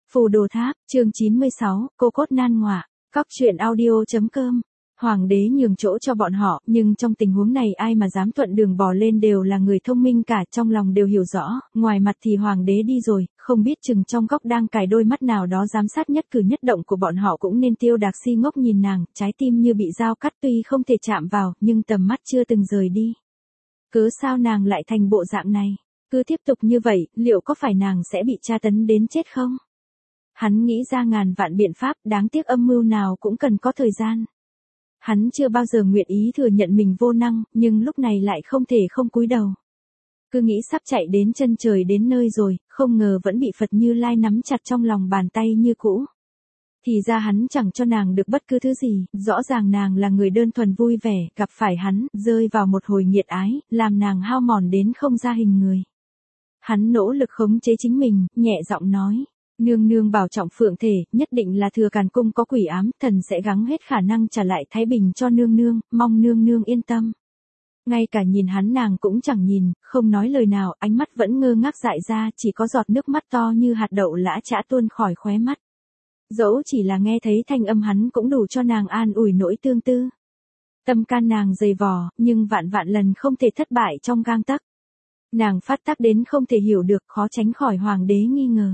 Phù Đồ Tháp, chương 96, cô cốt nan ngọa. Cóc truyện audio.com. Hoàng đế nhường chỗ cho bọn họ, nhưng trong tình huống này ai mà dám thuận đường bò lên đều là người thông minh cả, trong lòng đều hiểu rõ, ngoài mặt thì hoàng đế đi rồi, không biết chừng trong góc đang cài đôi mắt nào đó giám sát nhất cử nhất động của bọn họ cũng nên Tiêu Đạc si ngốc nhìn nàng, trái tim như bị dao cắt tuy không thể chạm vào, nhưng tầm mắt chưa từng rời đi. Cớ sao nàng lại thành bộ dạng này? Cứ tiếp tục như vậy, liệu có phải nàng sẽ bị tra tấn đến chết không? Hắn nghĩ ra ngàn vạn biện pháp, đáng tiếc âm mưu nào cũng cần có thời gian. Hắn chưa bao giờ nguyện ý thừa nhận mình vô năng, nhưng lúc này lại không thể không cúi đầu. Cứ nghĩ sắp chạy đến chân trời đến nơi rồi, không ngờ vẫn bị Phật Như Lai nắm chặt trong lòng bàn tay như cũ. Thì ra hắn chẳng cho nàng được bất cứ thứ gì, rõ ràng nàng là người đơn thuần vui vẻ, gặp phải hắn, rơi vào một hồi nghiệt ái, làm nàng hao mòn đến không ra hình người. Hắn nỗ lực khống chế chính mình, nhẹ giọng nói. Nương nương bảo trọng phượng thể, nhất định là Thừa Càn Cung có quỷ ám, thần sẽ gắng hết khả năng trả lại thái bình cho nương nương, mong nương nương yên tâm. Ngay cả nhìn hắn nàng cũng chẳng nhìn, không nói lời nào, ánh mắt vẫn ngơ ngác dại ra, chỉ có giọt nước mắt to như hạt đậu lã chã tuôn khỏi khóe mắt. Dẫu chỉ là nghe thấy thanh âm hắn cũng đủ cho nàng an ủi nỗi tương tư. Tâm can nàng dày vò, nhưng vạn vạn lần không thể thất bại trong gang tấc. Nàng phát tác đến không thể hiểu được, khó tránh khỏi hoàng đế nghi ngờ.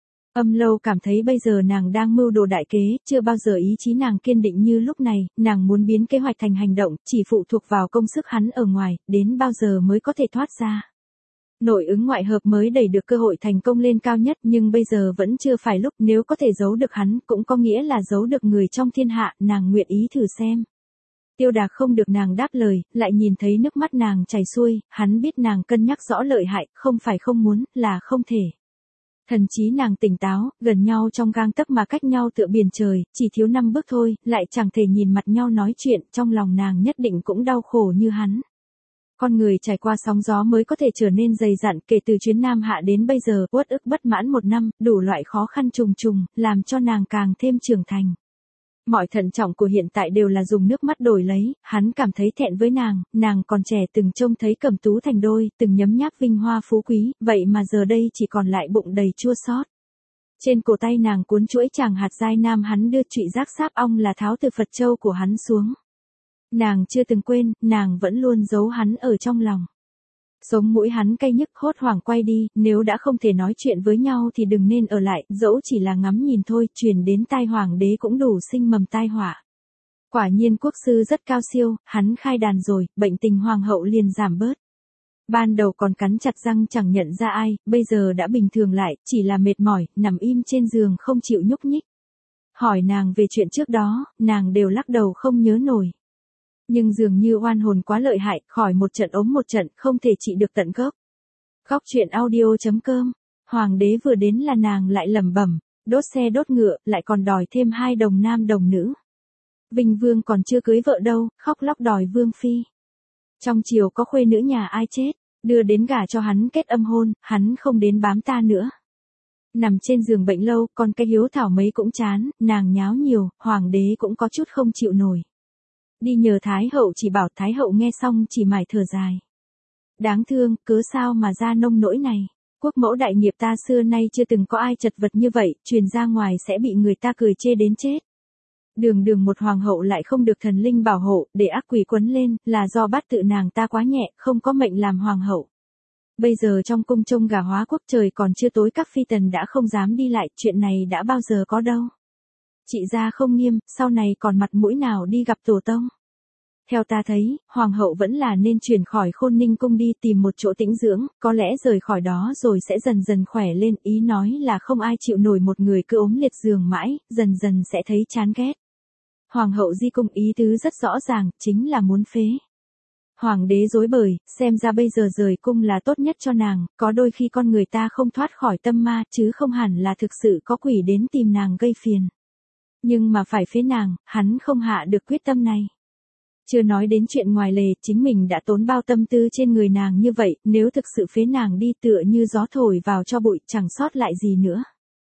Âm Lâu cảm thấy bây giờ nàng đang mưu đồ đại kế, chưa bao giờ ý chí nàng kiên định như lúc này, nàng muốn biến kế hoạch thành hành động, chỉ phụ thuộc vào công sức hắn ở ngoài, đến bao giờ mới có thể thoát ra. Nội ứng ngoại hợp mới đẩy được cơ hội thành công lên cao nhất, nhưng bây giờ vẫn chưa phải lúc, nếu có thể giấu được hắn, cũng có nghĩa là giấu được người trong thiên hạ, nàng nguyện ý thử xem. Tiêu Đạc không được nàng đáp lời, lại nhìn thấy nước mắt nàng chảy xuôi, hắn biết nàng cân nhắc rõ lợi hại, không phải không muốn, là không thể. Thần trí nàng tỉnh táo, gần nhau trong gang tấc mà cách nhau tựa biển trời, chỉ thiếu 5 bước thôi, lại chẳng thể nhìn mặt nhau nói chuyện, trong lòng nàng nhất định cũng đau khổ như hắn. Con người trải qua sóng gió mới có thể trở nên dày dặn, kể từ chuyến Nam Hạ đến bây giờ, uất ức bất mãn 1 năm, đủ loại khó khăn trùng trùng, làm cho nàng càng thêm trưởng thành. Mọi thận trọng của hiện tại đều là dùng nước mắt đổi lấy, hắn cảm thấy thẹn với nàng còn trẻ từng trông thấy cẩm tú thành đôi, từng nhấm nháp vinh hoa phú quý, vậy mà giờ đây chỉ còn lại bụng đầy chua xót. Trên cổ tay nàng cuốn chuỗi chàng hạt giai nam hắn đưa trụy giác sáp ong là tháo từ Phật châu của hắn xuống. Nàng chưa từng quên, nàng vẫn luôn giấu hắn ở trong lòng. Sống mũi hắn cay nhức hốt hoảng quay đi, nếu đã không thể nói chuyện với nhau thì đừng nên ở lại, dẫu chỉ là ngắm nhìn thôi, truyền đến tai hoàng đế cũng đủ sinh mầm tai họa. Quả nhiên quốc sư rất cao siêu, hắn khai đàn rồi, bệnh tình hoàng hậu liền giảm bớt. Ban đầu còn cắn chặt răng chẳng nhận ra ai, bây giờ đã bình thường lại, chỉ là mệt mỏi, nằm im trên giường không chịu nhúc nhích. Hỏi nàng về chuyện trước đó, nàng đều lắc đầu không nhớ nổi. Nhưng dường như oan hồn quá lợi hại, khỏi một trận ốm một trận, không thể trị được tận gốc. Cóc truyện audio.com. Hoàng đế vừa đến là nàng lại lẩm bẩm, đốt xe đốt ngựa, lại còn đòi thêm 2 đồng nam đồng nữ. Vinh Vương còn chưa cưới vợ đâu, khóc lóc đòi Vương Phi. Trong triều có khuê nữ nhà ai chết, đưa đến gả cho hắn kết âm hôn, hắn không đến bám ta nữa. Nằm trên giường bệnh lâu, còn cái hiếu thảo mấy cũng chán, nàng nháo nhiều, hoàng đế cũng có chút không chịu nổi. Đi nhờ Thái hậu chỉ bảo, Thái hậu nghe xong chỉ mải thở dài. Đáng thương, cớ sao mà ra nông nỗi này. Quốc mẫu đại nghiệp ta xưa nay chưa từng có ai chật vật như vậy, truyền ra ngoài sẽ bị người ta cười chê đến chết. Đường đường một hoàng hậu lại không được thần linh bảo hộ, để ác quỷ quấn lên, là do bát tự nàng ta quá nhẹ, không có mệnh làm hoàng hậu. Bây giờ trong cung trông gà hóa quốc trời còn chưa tối các phi tần đã không dám đi lại, chuyện này đã bao giờ có đâu. Chị ra không nghiêm, sau này còn mặt mũi nào đi gặp tổ tông. Theo ta thấy, hoàng hậu vẫn là nên chuyển khỏi Khôn Ninh cung đi tìm một chỗ tĩnh dưỡng, có lẽ rời khỏi đó rồi sẽ dần dần khỏe lên, ý nói là không ai chịu nổi một người cứ ốm liệt giường mãi, dần dần sẽ thấy chán ghét. Hoàng hậu di cung ý tứ rất rõ ràng, chính là muốn phế. Hoàng đế rối bời, xem ra bây giờ rời cung là tốt nhất cho nàng, có đôi khi con người ta không thoát khỏi tâm ma, chứ không hẳn là thực sự có quỷ đến tìm nàng gây phiền. Nhưng mà phải phế nàng, hắn không hạ được quyết tâm này. Chưa nói đến chuyện ngoài lề, chính mình đã tốn bao tâm tư trên người nàng như vậy, nếu thực sự phế nàng đi tựa như gió thổi vào cho bụi, chẳng sót lại gì nữa.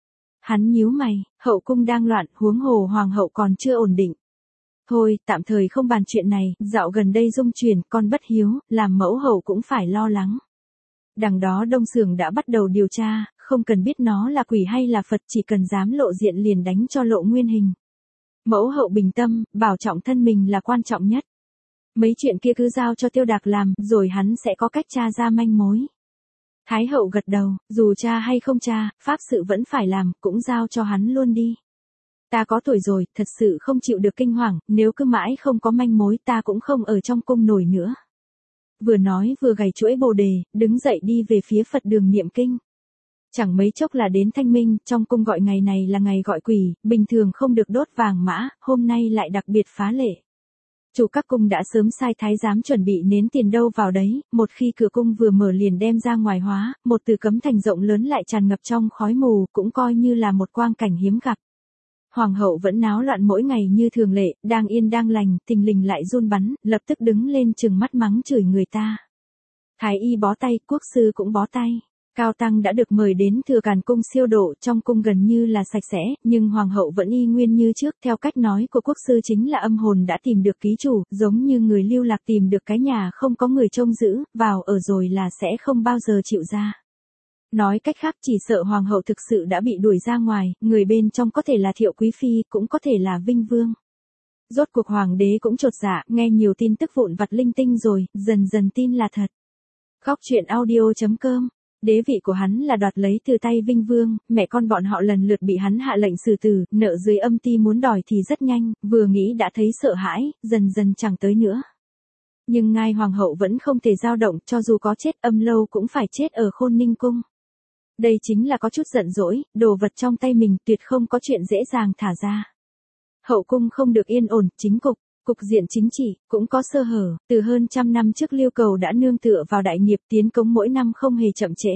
Hắn nhíu mày, hậu cung đang loạn, huống hồ hoàng hậu còn chưa ổn định. Thôi, tạm thời không bàn chuyện này, dạo gần đây dung truyền, con bất hiếu, làm mẫu hậu cũng phải lo lắng. Đằng đó Đông Xưởng đã bắt đầu điều tra, không cần biết nó là quỷ hay là Phật, chỉ cần dám lộ diện liền đánh cho lộ nguyên hình. Mẫu hậu bình tâm, bảo trọng thân mình là quan trọng nhất. Mấy chuyện kia cứ giao cho Tiêu Đạc làm, rồi hắn sẽ có cách tra ra manh mối. Thái hậu gật đầu, dù tra hay không tra, pháp sự vẫn phải làm, cũng giao cho hắn luôn đi. Ta có tuổi rồi, thật sự không chịu được kinh hoàng, nếu cứ mãi không có manh mối ta cũng không ở trong cung nổi nữa. Vừa nói vừa gảy chuỗi bồ đề, đứng dậy đi về phía Phật đường niệm kinh. Chẳng mấy chốc là đến thanh minh, trong cung gọi ngày này là ngày gọi quỷ, bình thường không được đốt vàng mã, hôm nay lại đặc biệt phá lệ. Chủ các cung đã sớm sai thái giám chuẩn bị nến tiền đâu vào đấy, một khi cửa cung vừa mở liền đem ra ngoài hóa, một từ cấm thành rộng lớn lại tràn ngập trong khói mù, cũng coi như là một quang cảnh hiếm gặp. Hoàng hậu vẫn náo loạn mỗi ngày như thường lệ, đang yên đang lành, tình lình lại run bắn, lập tức đứng lên trừng mắt mắng chửi người ta. Thái y bó tay, quốc sư cũng bó tay. Cao Tăng đã được mời đến Thừa Càn cung siêu độ, trong cung gần như là sạch sẽ, nhưng hoàng hậu vẫn y nguyên như trước, theo cách nói của quốc sư chính là âm hồn đã tìm được ký chủ, giống như người lưu lạc tìm được cái nhà không có người trông giữ, vào ở rồi là sẽ không bao giờ chịu ra. Nói cách khác chỉ sợ hoàng hậu thực sự đã bị đuổi ra ngoài, người bên trong có thể là Thiệu quý phi, cũng có thể là Vinh Vương. Rốt cuộc hoàng đế cũng chột dạ, nghe nhiều tin tức vụn vặt linh tinh rồi, dần dần tin là thật. Góc truyện audio.com. Đế vị của hắn là đoạt lấy từ tay Vinh Vương, mẹ con bọn họ lần lượt bị hắn hạ lệnh xử tử, nợ dưới âm ty muốn đòi thì rất nhanh, vừa nghĩ đã thấy sợ hãi, dần dần chẳng tới nữa. Nhưng ngai hoàng hậu vẫn không thể dao động, cho dù có chết Âm Lâu cũng phải chết ở Khôn Ninh cung. Đây chính là có chút giận dỗi, đồ vật trong tay mình tuyệt không có chuyện dễ dàng thả ra. Hậu cung không được yên ổn, chính cục diện chính trị, cũng có sơ hở, từ hơn 100 năm trước Liêu Cầu đã nương tựa vào đại nghiệp tiến cống mỗi năm không hề chậm trễ.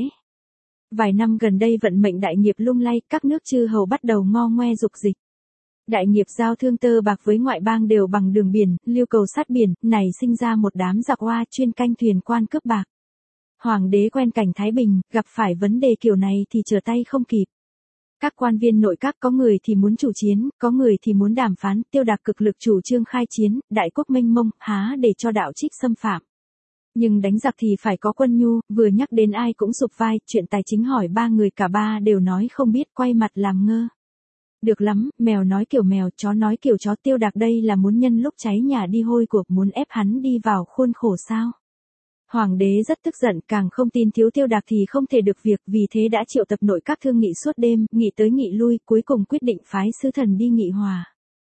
Vài năm gần đây vận mệnh đại nghiệp lung lay, các nước chư hầu bắt đầu ngo ngoe dục dịch. Đại nghiệp giao thương tơ bạc với ngoại bang đều bằng đường biển, Liêu Cầu sát biển, này sinh ra một đám giặc hoa chuyên canh thuyền quan cướp bạc. Hoàng đế quen cảnh Thái Bình, gặp phải vấn đề kiểu này thì trở tay không kịp. Các quan viên nội các có người thì muốn chủ chiến, có người thì muốn đàm phán, Tiêu Đạc cực lực chủ trương khai chiến, đại quốc mênh mông, há để cho đạo trích xâm phạm. Nhưng đánh giặc thì phải có quân nhu, vừa nhắc đến ai cũng sụp vai, chuyện tài chính hỏi ba người cả ba đều nói không biết, quay mặt làm ngơ. Được lắm, mèo nói kiểu mèo, chó nói kiểu chó, Tiêu Đạc đây là muốn nhân lúc cháy nhà đi hôi cuộc, muốn ép hắn đi vào khuôn khổ sao? Hoàng đế rất tức giận, càng không tin thiếu Tiêu Đạc thì không thể được việc, vì thế đã triệu tập nội các thương nghị suốt đêm, nghị tới nghị lui, cuối cùng quyết định phái sứ thần đi nghị hòa.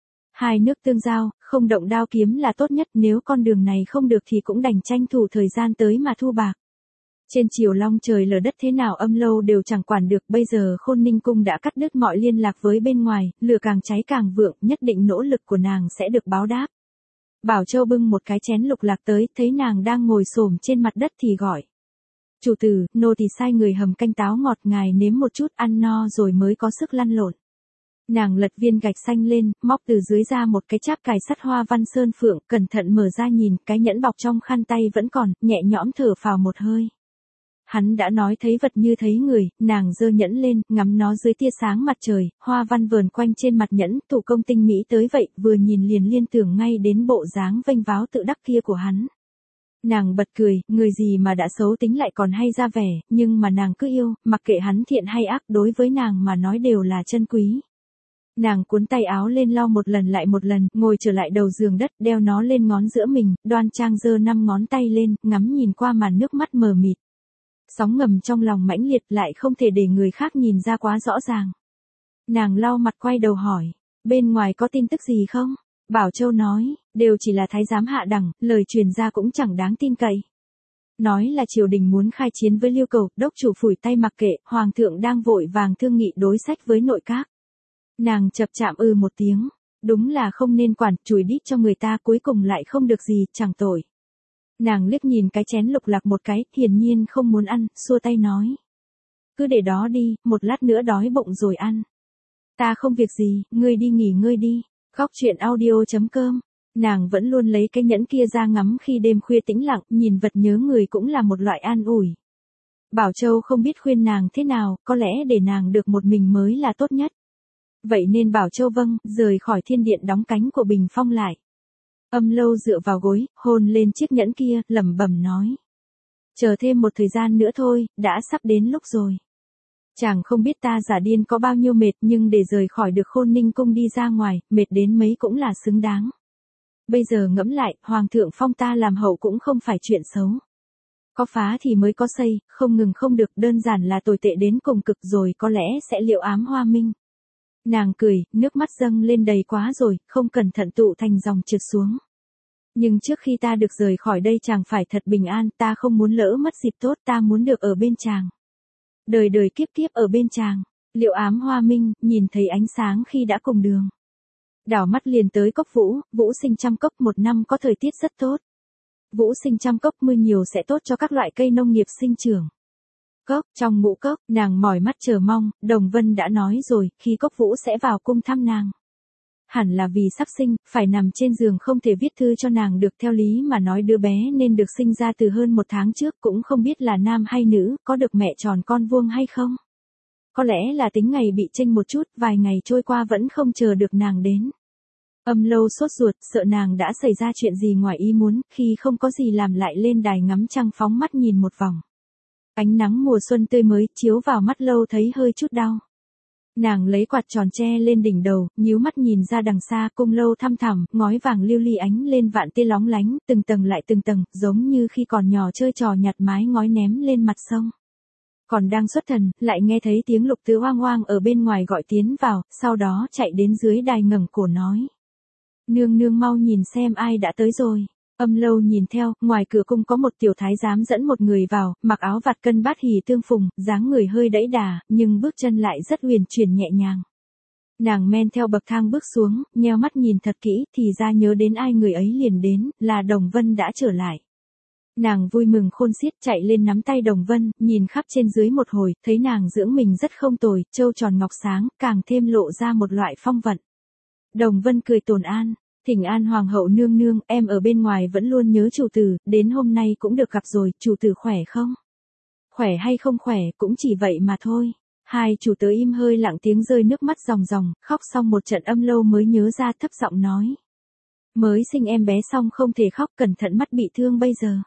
Hai nước tương giao, không động đao kiếm là tốt nhất, nếu con đường này không được thì cũng đành tranh thủ thời gian tới mà thu bạc. Trên chiều long trời lở đất thế nào Âm Lâu đều chẳng quản được, bây giờ Khôn Ninh cung đã cắt đứt mọi liên lạc với bên ngoài, lửa càng cháy càng vượng, nhất định nỗ lực của nàng sẽ được báo đáp. Bảo Châu bưng một cái chén lục lạc tới, thấy nàng đang ngồi xổm trên mặt đất thì gọi. Chủ tử, nô tỳ sai người hầm canh táo ngọt, ngài nếm một chút, ăn no rồi mới có sức lăn lộn. Nàng lật viên gạch xanh lên, móc từ dưới ra một cái cháp cài sắt hoa văn sơn phượng, cẩn thận mở ra nhìn, cái nhẫn bọc trong khăn tay vẫn còn, nhẹ nhõm thở phào một hơi. Hắn đã nói thấy vật như thấy người, nàng giơ nhẫn lên, ngắm nó dưới tia sáng mặt trời, hoa văn vờn quanh trên mặt nhẫn, thủ công tinh mỹ tới vậy, vừa nhìn liền liên tưởng ngay đến bộ dáng vênh váo tự đắc kia của hắn. Nàng bật cười, người gì mà đã xấu tính lại còn hay ra vẻ, nhưng mà nàng cứ yêu, mặc kệ hắn thiện hay ác, đối với nàng mà nói đều là chân quý. Nàng cuốn tay áo lên lau một lần lại một lần, ngồi trở lại đầu giường đất, đeo nó lên ngón giữa mình, đoan trang giơ 5 ngón tay lên, ngắm nhìn qua màn nước mắt mờ mịt. Sóng ngầm trong lòng mãnh liệt, lại không thể để người khác nhìn ra quá rõ ràng. Nàng lau mặt quay đầu hỏi, bên ngoài có tin tức gì không? Bảo Châu nói, đều chỉ là thái giám hạ đẳng, lời truyền ra cũng chẳng đáng tin cậy. Nói là triều đình muốn khai chiến với Liêu Cầu, đốc chủ phủi tay mặc kệ, hoàng thượng đang vội vàng thương nghị đối sách với nội các. Nàng chập chạm một tiếng, đúng là không nên quản, chùi đít cho người ta cuối cùng lại không được gì, chẳng tội. Nàng liếc nhìn cái chén lục lạc một cái, hiển nhiên không muốn ăn, xua tay nói. Cứ để đó đi, một lát nữa đói bụng rồi ăn. Ta không việc gì, ngươi đi nghỉ ngơi đi. Góc truyện audio.com. Nàng vẫn luôn lấy cái nhẫn kia ra ngắm khi đêm khuya tĩnh lặng, nhìn vật nhớ người cũng là một loại an ủi. Bảo Châu không biết khuyên nàng thế nào, có lẽ để nàng được một mình mới là tốt nhất. Vậy nên Bảo Châu vâng, rời khỏi thiên điện đóng cánh của Bình Phong lại. Âm Lâu dựa vào gối, hôn lên chiếc nhẫn kia, lẩm bẩm nói. Chờ thêm một thời gian nữa thôi, đã sắp đến lúc rồi. Chàng không biết ta giả điên có bao nhiêu mệt nhưng để rời khỏi được Khôn Ninh cung đi ra ngoài, mệt đến mấy cũng là xứng đáng. Bây giờ ngẫm lại, Hoàng thượng phong ta làm hậu cũng không phải chuyện xấu. Có phá thì mới có xây, không ngừng không được, đơn giản là tồi tệ đến cùng cực rồi, có lẽ sẽ liệu ám Hoa Minh. Nàng cười, nước mắt dâng lên đầy quá rồi, không cẩn thận tụ thành dòng trượt xuống. Nhưng trước khi ta được rời khỏi đây chàng phải thật bình an, ta không muốn lỡ mất dịp tốt, ta muốn được ở bên chàng. Đời đời kiếp kiếp ở bên chàng. Liệu ám Hoa Minh, nhìn thấy ánh sáng khi đã cùng đường. Đảo mắt liền tới cốc Vũ, Vũ sinh trăm cốc, một năm có thời tiết rất tốt. Vũ sinh trăm cốc, mưa nhiều sẽ tốt cho các loại cây nông nghiệp sinh trưởng. Cốc, trong ngũ cốc, nàng mỏi mắt chờ mong, Đồng Vân đã nói rồi, khi cốc Vũ sẽ vào cung thăm nàng. Hẳn là vì sắp sinh, phải nằm trên giường không thể viết thư cho nàng được, theo lý mà nói đứa bé nên được sinh ra từ hơn một tháng trước, cũng không biết là nam hay nữ, có được mẹ tròn con vuông hay không. Có lẽ là tính ngày bị chênh một chút, vài ngày trôi qua vẫn không chờ được nàng đến. Âm Lâu sốt ruột, sợ nàng đã xảy ra chuyện gì ngoài ý muốn, khi không có gì làm lại lên đài ngắm trăng phóng mắt nhìn một vòng. Ánh nắng mùa xuân tươi mới chiếu vào mắt Lâu thấy hơi chút đau. Nàng lấy quạt tròn tre lên đỉnh đầu, nhíu mắt nhìn ra đằng xa, cung Lâu thăm thẳm, ngói vàng lưu ly ánh lên vạn tia lóng lánh, từng tầng lại từng tầng, giống như khi còn nhỏ chơi trò nhặt mái ngói ném lên mặt sông. Còn đang xuất thần, lại nghe thấy tiếng Lục Tứ oang oang ở bên ngoài gọi tiến vào, sau đó chạy đến dưới đài ngẩng cổ nói. Nương nương mau nhìn xem ai đã tới rồi. Âm Lâu nhìn theo, ngoài cửa cung có một tiểu thái giám dẫn một người vào, mặc áo vạt cân bát hỉ tương phùng, dáng người hơi đẫy đà, nhưng bước chân lại rất uyển chuyển nhẹ nhàng. Nàng men theo bậc thang bước xuống, nheo mắt nhìn thật kỹ, thì ra nhớ đến ai người ấy liền đến, là Đồng Vân đã trở lại. Nàng vui mừng khôn xiết chạy lên nắm tay Đồng Vân, nhìn khắp trên dưới một hồi, thấy nàng dưỡng mình rất không tồi, trâu tròn ngọc sáng, càng thêm lộ ra một loại phong vận. Đồng Vân cười tồn an. Thỉnh an hoàng hậu nương nương, em ở bên ngoài vẫn luôn nhớ chủ tử, đến hôm nay cũng được gặp rồi, chủ tử khỏe không? Khỏe hay không khỏe, cũng chỉ vậy mà thôi. Hai chủ tớ im hơi lặng tiếng rơi nước mắt ròng ròng, khóc xong một trận Âm Lâu mới nhớ ra thấp giọng nói. Mới sinh em bé xong không thể khóc, cẩn thận mắt bị thương bây giờ.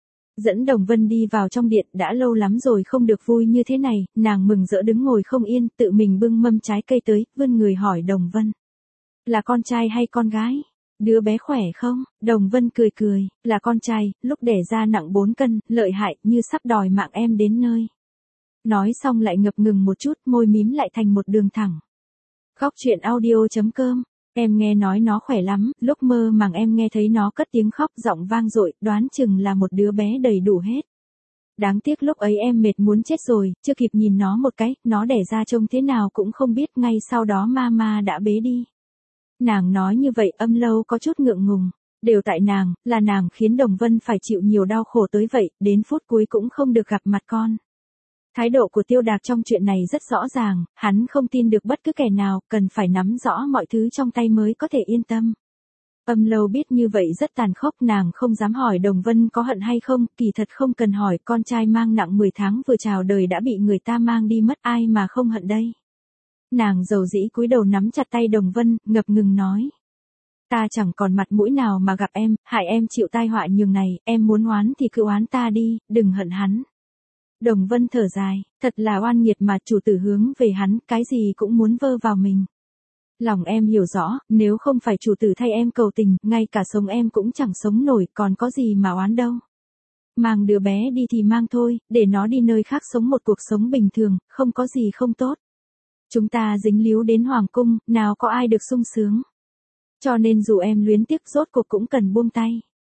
Dẫn Đồng Vân đi vào trong điện, đã lâu lắm rồi không được vui như thế này, nàng mừng rỡ đứng ngồi không yên, tự mình bưng mâm trái cây tới, vươn người hỏi Đồng Vân. Là con trai hay con gái? Đứa bé khỏe không? Đồng Vân cười cười, là con trai, lúc đẻ ra nặng 4 cân, lợi hại, như sắp đòi mạng em đến nơi. Nói xong lại ngập ngừng một chút, môi mím lại thành một đường thẳng. Góc truyện audio.com, em nghe nói nó khỏe lắm, lúc mơ màng em nghe thấy nó cất tiếng khóc giọng vang dội, đoán chừng là một đứa bé đầy đủ hết. Đáng tiếc lúc ấy em mệt muốn chết rồi, chưa kịp nhìn nó một cái, nó đẻ ra trông thế nào cũng không biết, ngay sau đó mama đã bế đi. Nàng nói như vậy Âm Lâu có chút ngượng ngùng, đều tại nàng, là nàng khiến Đồng Vân phải chịu nhiều đau khổ tới vậy, đến phút cuối cũng không được gặp mặt con. Thái độ của Tiêu Đạc trong chuyện này rất rõ ràng, hắn không tin được bất cứ kẻ nào, cần phải nắm rõ mọi thứ trong tay mới có thể yên tâm. Âm Lâu biết như vậy rất tàn khốc, nàng không dám hỏi Đồng Vân có hận hay không, kỳ thật không cần hỏi, con trai mang nặng 10 tháng vừa chào đời đã bị người ta mang đi mất, ai mà không hận đây. Nàng dầu dĩ cúi đầu nắm chặt tay Đồng Vân, ngập ngừng nói. Ta chẳng còn mặt mũi nào mà gặp em, hại em chịu tai họa nhường này, em muốn oán thì cứ oán ta đi, đừng hận hắn. Đồng Vân thở dài, thật là oan nghiệt mà chủ tử hướng về hắn, cái gì cũng muốn vơ vào mình. Lòng em hiểu rõ, nếu không phải chủ tử thay em cầu tình, ngay cả sống em cũng chẳng sống nổi, còn có gì mà oán đâu. Mang đứa bé đi thì mang thôi, để nó đi nơi khác sống một cuộc sống bình thường, không có gì không tốt. Chúng ta dính líu đến hoàng cung, nào có ai được sung sướng. Cho nên dù em luyến tiếc rốt cuộc cũng cần buông tay.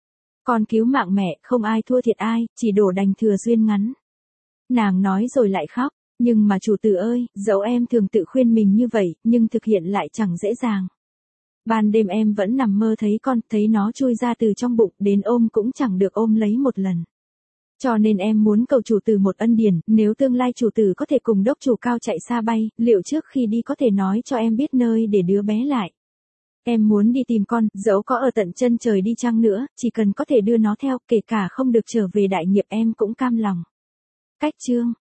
Con cứu mạng mẹ, không ai thua thiệt ai, chỉ đổ đành thừa duyên ngắn. Nàng nói rồi lại khóc, nhưng mà chủ tử ơi, dẫu em thường tự khuyên mình như vậy, nhưng thực hiện lại chẳng dễ dàng. Ban đêm em vẫn nằm mơ thấy con, thấy nó chui ra từ trong bụng, đến ôm cũng chẳng được ôm lấy một lần. Cho nên em muốn cầu chủ tử một ân điển, nếu tương lai chủ tử có thể cùng đốc chủ cao chạy xa bay, liệu trước khi đi có thể nói cho em biết nơi để đứa bé lại. Em muốn đi tìm con, dẫu có ở tận chân trời đi chăng nữa, chỉ cần có thể đưa nó theo, kể cả không được trở về đại nghiệp em cũng cam lòng. Cách chương